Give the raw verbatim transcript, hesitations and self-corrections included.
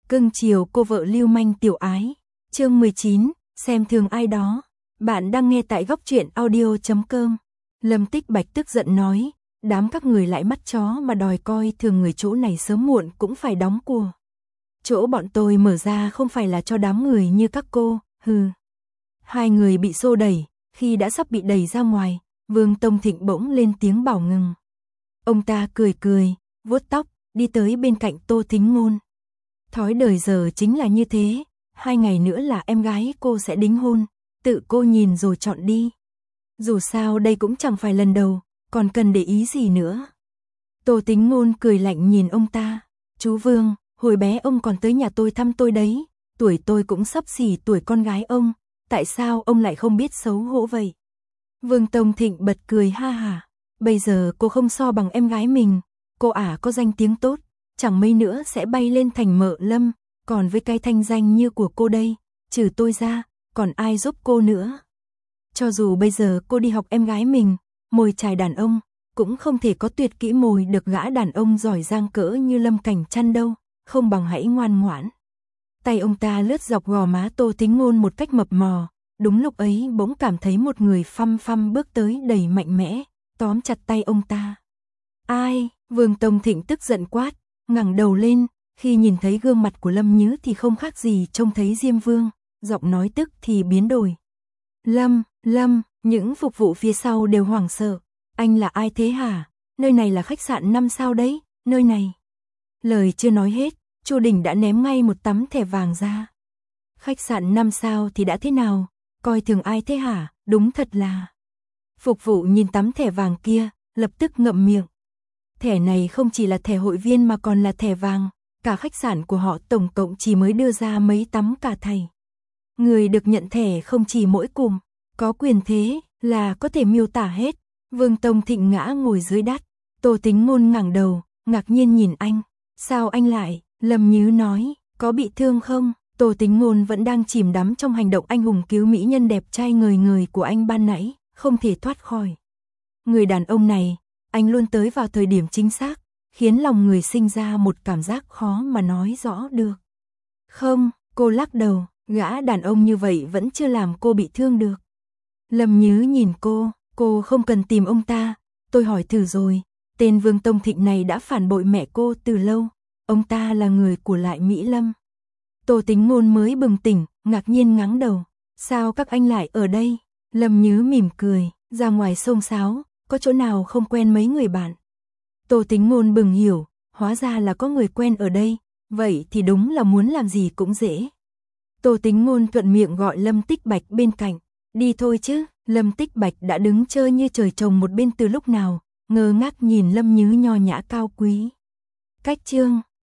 Cưng chiều cô vợ lưu manh tiểu ái. Chương mười chín, xem thường ai đó. Bạn đang nghe tại góc truyện audio chấm com. Lâm Tích Bạch tức giận nói, đám các người lại mắt chó mà đòi coi thường người, chỗ này sớm muộn cũng phải đóng của. Chỗ bọn tôi mở ra không phải là cho đám người như các cô, hừ. Hai người bị xô đẩy, khi đã sắp bị đẩy ra ngoài, Vương Tông Thịnh bỗng lên tiếng bảo ngừng. Ông ta cười cười, vuốt tóc, đi tới bên cạnh Tô Thính Ngôn. Thói đời giờ chính là như thế, hai ngày nữa là em gái cô sẽ đính hôn, tự cô nhìn rồi chọn đi. Dù sao đây cũng chẳng phải lần đầu, còn cần để ý gì nữa. Tô Thính Ngôn cười lạnh nhìn ông ta, chú Vương, hồi bé ông còn tới nhà tôi thăm tôi đấy, tuổi tôi cũng sắp xỉ tuổi con gái ông, tại sao ông lại không biết xấu hổ vậy? Vương Tông Thịnh bật cười ha hả, bây giờ cô không so bằng em gái mình, cô ả có danh tiếng tốt, chẳng mấy nữa sẽ bay lên thành Mợ Lâm, còn với cái thanh danh như của cô đây, trừ tôi ra, còn ai giúp cô nữa? Cho dù bây giờ cô đi học em gái mình, mồi chài đàn ông, cũng không thể có tuyệt kỹ mồi được gã đàn ông giỏi giang cỡ như Lâm Cảnh Trăn đâu, không bằng hãy ngoan ngoãn. Tay ông ta lướt dọc gò má Tô Thính Ngôn một cách mập mò, đúng lúc ấy bỗng cảm thấy một người phăm phăm bước tới đầy mạnh mẽ, tóm chặt tay ông ta. Ai? Vương Tông Thịnh tức giận quát, ngẩng đầu lên, khi nhìn thấy gương mặt của Lâm Nhứ thì không khác gì trông thấy Diêm Vương, giọng nói tức thì biến đổi. Lâm, Lâm, những phục vụ phía sau đều hoảng sợ, anh là ai thế hả? Nơi này là khách sạn năm sao đấy, nơi này. Lời chưa nói hết, Chu Đình đã ném ngay một tấm thẻ vàng ra. Khách sạn năm sao thì đã thế nào, coi thường ai thế hả, đúng thật là. Phục vụ nhìn tấm thẻ vàng kia, lập tức ngậm miệng. Thẻ này không chỉ là thẻ hội viên mà còn là thẻ vàng, cả khách sạn của họ tổng cộng chỉ mới đưa ra mấy tấm cả thầy. Người được nhận thẻ không chỉ mỗi cùm, có quyền thế là có thể miêu tả hết. Vương Tông Thịnh ngã ngồi dưới đất, Tô Thính Ngôn ngẩng đầu, ngạc nhiên nhìn anh. Sao anh lại? Lâm Nhứ nói, có bị thương không? Tô Thính Ngôn vẫn đang chìm đắm trong hành động anh hùng cứu mỹ nhân đẹp trai ngời ngời của anh ban nãy, không thể thoát khỏi. Người đàn ông này, anh luôn tới vào thời điểm chính xác, khiến lòng người sinh ra một cảm giác khó mà nói rõ được. Không, cô lắc đầu, gã đàn ông như vậy vẫn chưa làm cô bị thương được. Lâm Nhứ nhìn cô, cô không cần tìm ông ta, tôi hỏi thử rồi, tên Vương Tông Thịnh này đã phản bội mẹ cô từ lâu, ông ta là người của Lại Mỹ Lâm. Tô Thính Ngôn mới bừng tỉnh, ngạc nhiên ngáng đầu, sao các anh lại ở đây? Lâm Nhứ mỉm cười, ra ngoài xông xáo, có chỗ nào không quen mấy người bạn. Tô Thính Ngôn bừng hiểu, hóa ra là có người quen ở đây, vậy thì đúng là muốn làm gì cũng dễ. Tô Thính Ngôn thuận miệng gọi Lâm Tích Bạch bên cạnh, đi thôi chứ. Lâm Tích Bạch đã đứng chơi như trời trồng một bên từ lúc nào, ngơ ngác nhìn Lâm Nhứ nho nhã cao quý. Cách chương